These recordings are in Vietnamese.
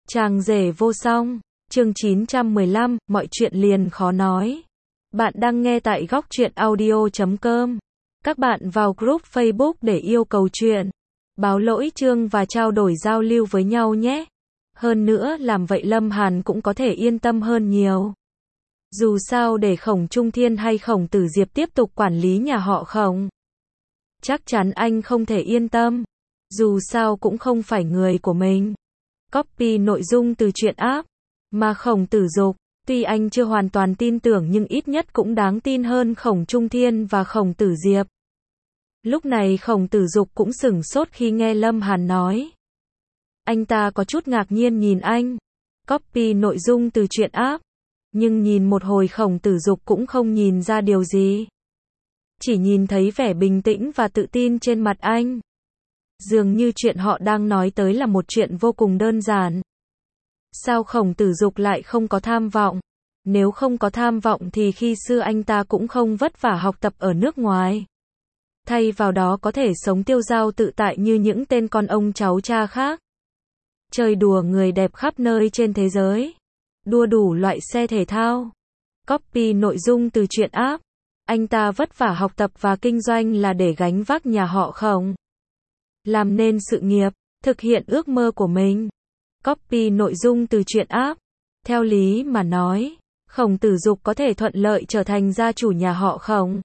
Chàng rể vô song, chương 915, mọi chuyện liền khó nói. Bạn đang nghe tại góc truyện audio.com. Các bạn vào group Facebook để yêu cầu chuyện, báo lỗi chương và trao đổi giao lưu với nhau nhé. Hơn nữa làm vậy Lâm Hàn cũng có thể yên tâm hơn nhiều. Dù sao để Khổng Trung Thiên hay Khổng Tử Diệp tiếp tục quản lý nhà họ Khổng, chắc chắn anh không thể yên tâm. Dù sao cũng không phải người của mình. Copy nội dung từ truyện app. Mà Khổng Tử Dục, tuy anh chưa hoàn toàn tin tưởng nhưng ít nhất cũng đáng tin hơn Khổng Trung Thiên và Khổng Tử Diệp. Lúc này Khổng Tử Dục cũng sửng sốt khi nghe Lâm Hàn nói. Anh ta có chút ngạc nhiên nhìn anh. Copy nội dung từ truyện app. Nhưng nhìn một hồi Khổng Tử Dục cũng không nhìn ra điều gì. Chỉ nhìn thấy vẻ bình tĩnh và tự tin trên mặt anh. Dường như chuyện họ đang nói tới là một chuyện vô cùng đơn giản. Sao Khổng Tử Dục lại không có tham vọng? Nếu không có tham vọng thì khi xưa anh ta cũng không vất vả học tập ở nước ngoài. Thay vào đó có thể sống tiêu dao tự tại như những tên con ông cháu cha khác. Chơi đùa người đẹp khắp nơi trên thế giới. Đua đủ loại xe thể thao. Copy nội dung từ truyện app. Anh ta vất vả học tập và kinh doanh là để gánh vác nhà họ Khổng. Làm nên sự nghiệp, thực hiện ước mơ của mình. Copy nội dung từ truyện app. Theo lý mà nói, Khổng Tử Dục có thể thuận lợi trở thành gia chủ nhà họ Khổng.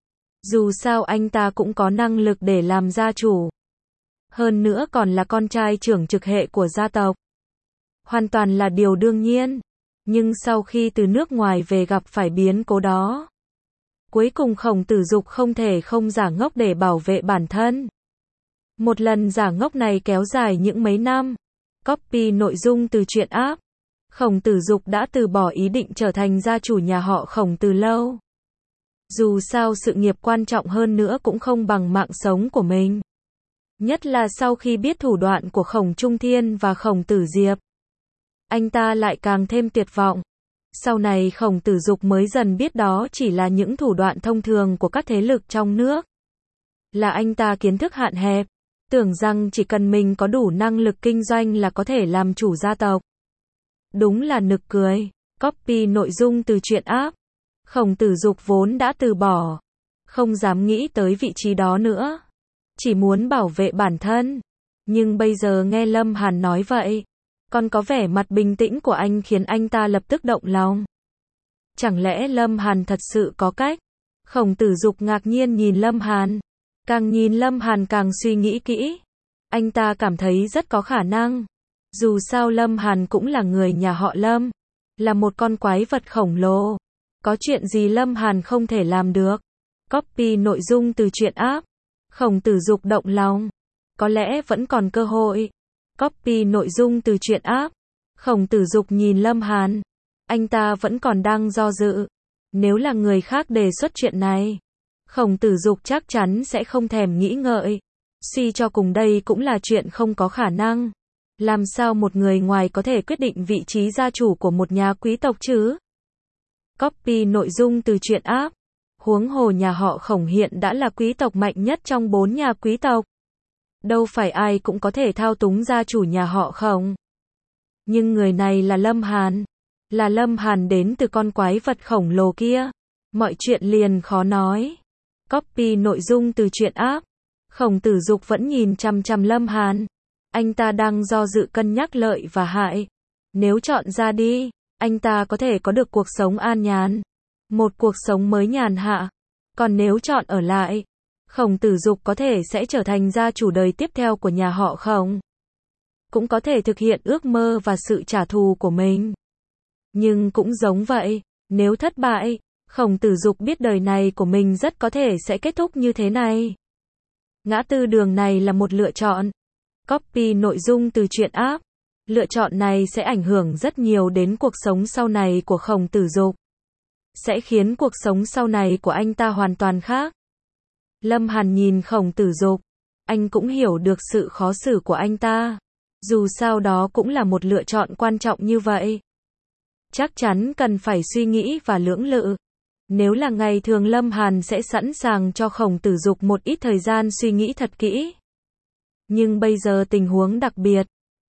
Dù sao anh ta cũng có năng lực để làm gia chủ. Hơn nữa còn là con trai trưởng trực hệ của gia tộc. Hoàn toàn là điều đương nhiên. Nhưng sau khi từ nước ngoài về gặp phải biến cố đó, cuối cùng Khổng Tử Dục không thể không giả ngốc để bảo vệ bản thân. Một lần giả ngốc này kéo dài những mấy năm. Copy nội dung từ truyện app. Khổng Tử Dục đã từ bỏ ý định trở thành gia chủ nhà họ Khổng từ lâu. Dù sao sự nghiệp quan trọng hơn nữa cũng không bằng mạng sống của mình. Nhất là sau khi biết thủ đoạn của Khổng Trung Thiên và Khổng Tử Diệp, anh ta lại càng thêm tuyệt vọng. Sau này Khổng Tử Dục mới dần biết đó chỉ là những thủ đoạn thông thường của các thế lực trong nước. Là anh ta kiến thức hạn hẹp, tưởng rằng chỉ cần mình có đủ năng lực kinh doanh là có thể làm chủ gia tộc. Đúng là nực cười. Copy nội dung từ truyện app. Khổng Tử Dục vốn đã từ bỏ, không dám nghĩ tới vị trí đó nữa, chỉ muốn bảo vệ bản thân. Nhưng bây giờ nghe Lâm Hàn nói vậy, còn có vẻ mặt bình tĩnh của anh khiến anh ta lập tức động lòng. Chẳng lẽ Lâm Hàn thật sự có cách? Khổng Tử Dục ngạc nhiên nhìn Lâm Hàn. Càng nhìn Lâm Hàn càng suy nghĩ kỹ. Anh ta cảm thấy rất có khả năng. Dù sao Lâm Hàn cũng là người nhà họ Lâm, là một con quái vật khổng lồ. Có chuyện gì Lâm Hàn không thể làm được? Copy nội dung từ truyện app. Khổng Tử Dục động lòng. Có lẽ vẫn còn cơ hội. Copy nội dung từ truyện app. Khổng Tử Dục nhìn Lâm Hàn. Anh ta vẫn còn đang do dự. Nếu là người khác đề xuất chuyện này, Khổng Tử Dục chắc chắn sẽ không thèm nghĩ ngợi. Suy cho cùng đây cũng là chuyện không có khả năng. Làm sao một người ngoài có thể quyết định vị trí gia chủ của một nhà quý tộc chứ? Copy nội dung từ truyện app. Huống hồ nhà họ Khổng hiện đã là quý tộc mạnh nhất trong 4 nhà quý tộc. Đâu phải ai cũng có thể thao túng gia chủ nhà họ Khổng. Nhưng người này là Lâm Hàn. Là Lâm Hàn đến từ con quái vật khổng lồ kia. Mọi chuyện liền khó nói. Copy nội dung từ truyện app. Khổng Tử Dục vẫn nhìn chằm chằm Lâm Hàn. Anh ta đang do dự cân nhắc lợi và hại. Nếu chọn ra đi, anh ta có thể có được cuộc sống an nhàn. Một cuộc sống mới nhàn hạ. Còn nếu chọn ở lại, Khổng Tử Dục có thể sẽ trở thành gia chủ đời tiếp theo của nhà họ Khổng. Cũng có thể thực hiện ước mơ và sự trả thù của mình. Nhưng cũng giống vậy, nếu thất bại, Khổng Tử Dục biết đời này của mình rất có thể sẽ kết thúc như thế này. Ngã tư đường này là một lựa chọn. Copy nội dung từ truyện app. Lựa chọn này sẽ ảnh hưởng rất nhiều đến cuộc sống sau này của Khổng Tử Dục. Sẽ khiến cuộc sống sau này của anh ta hoàn toàn khác. Lâm Hàn nhìn Khổng Tử Dục. Anh cũng hiểu được sự khó xử của anh ta. Dù sao đó cũng là một lựa chọn quan trọng như vậy. Chắc chắn cần phải suy nghĩ và lưỡng lự. Nếu là ngày thường Lâm Hàn sẽ sẵn sàng cho Khổng Tử Dục một ít thời gian suy nghĩ thật kỹ. Nhưng bây giờ tình huống đặc biệt.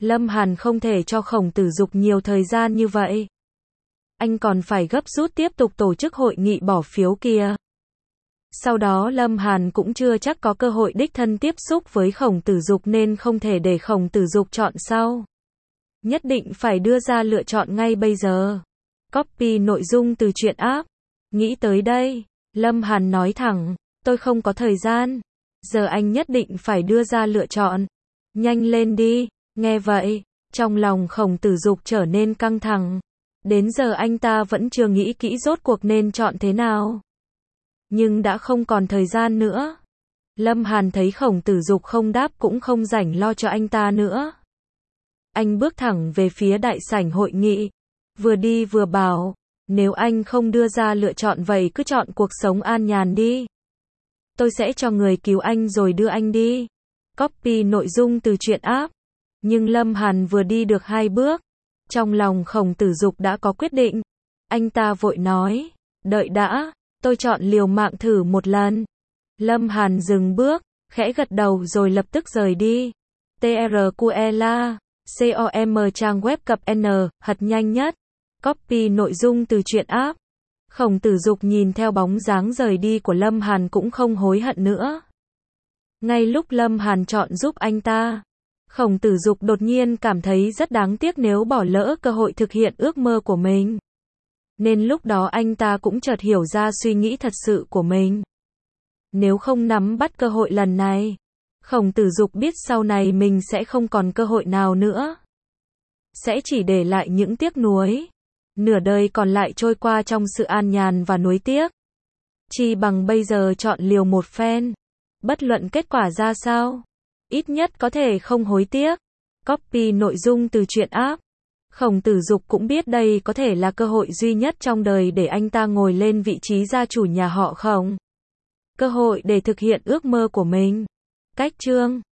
Lâm Hàn không thể cho Khổng Tử Dục nhiều thời gian như vậy. Anh còn phải gấp rút tiếp tục tổ chức hội nghị bỏ phiếu kia. Sau đó Lâm Hàn cũng chưa chắc có cơ hội đích thân tiếp xúc với Khổng Tử Dục nên không thể để Khổng Tử Dục chọn sau. Nhất định phải đưa ra lựa chọn ngay bây giờ. Copy nội dung từ truyện app. Nghĩ tới đây, Lâm Hàn nói thẳng, tôi không có thời gian. Giờ anh nhất định phải đưa ra lựa chọn. Nhanh lên đi. Nghe vậy, trong lòng Khổng Tử Dục trở nên căng thẳng. Đến giờ anh ta vẫn chưa nghĩ kỹ rốt cuộc nên chọn thế nào. Nhưng đã không còn thời gian nữa. Lâm Hàn thấy Khổng Tử Dục không đáp cũng không rảnh lo cho anh ta nữa. Anh bước thẳng về phía đại sảnh hội nghị. Vừa đi vừa bảo, nếu anh không đưa ra lựa chọn vậy cứ chọn cuộc sống an nhàn đi. Tôi sẽ cho người cứu anh rồi đưa anh đi. Copy nội dung từ truyện app. Nhưng Lâm Hàn vừa đi được 2 bước. Trong lòng Khổng Tử Dục đã có quyết định. Anh ta vội nói, đợi đã, tôi chọn liều mạng thử một lần. Lâm Hàn dừng bước, khẽ gật đầu rồi lập tức rời đi. TRQLA, COM trang web cập N, thật nhanh nhất. Copy nội dung từ truyện app. Khổng Tử Dục nhìn theo bóng dáng rời đi của Lâm Hàn cũng không hối hận nữa. Ngay lúc Lâm Hàn chọn giúp anh ta, Khổng Tử Dục đột nhiên cảm thấy rất đáng tiếc nếu bỏ lỡ cơ hội thực hiện ước mơ của mình. Nên lúc đó anh ta cũng chợt hiểu ra suy nghĩ thật sự của mình. Nếu không nắm bắt cơ hội lần này, Khổng Tử Dục biết sau này mình sẽ không còn cơ hội nào nữa. Sẽ chỉ để lại những tiếc nuối. Nửa đời còn lại trôi qua trong sự an nhàn và nuối tiếc. Chi bằng bây giờ chọn liều một phen. Bất luận kết quả ra sao, ít nhất có thể không hối tiếc. Copy nội dung từ truyện app. Khổng Tử Dục cũng biết đây có thể là cơ hội duy nhất trong đời để anh ta ngồi lên vị trí gia chủ nhà họ Khổng. Cơ hội để thực hiện ước mơ của mình. Cách chương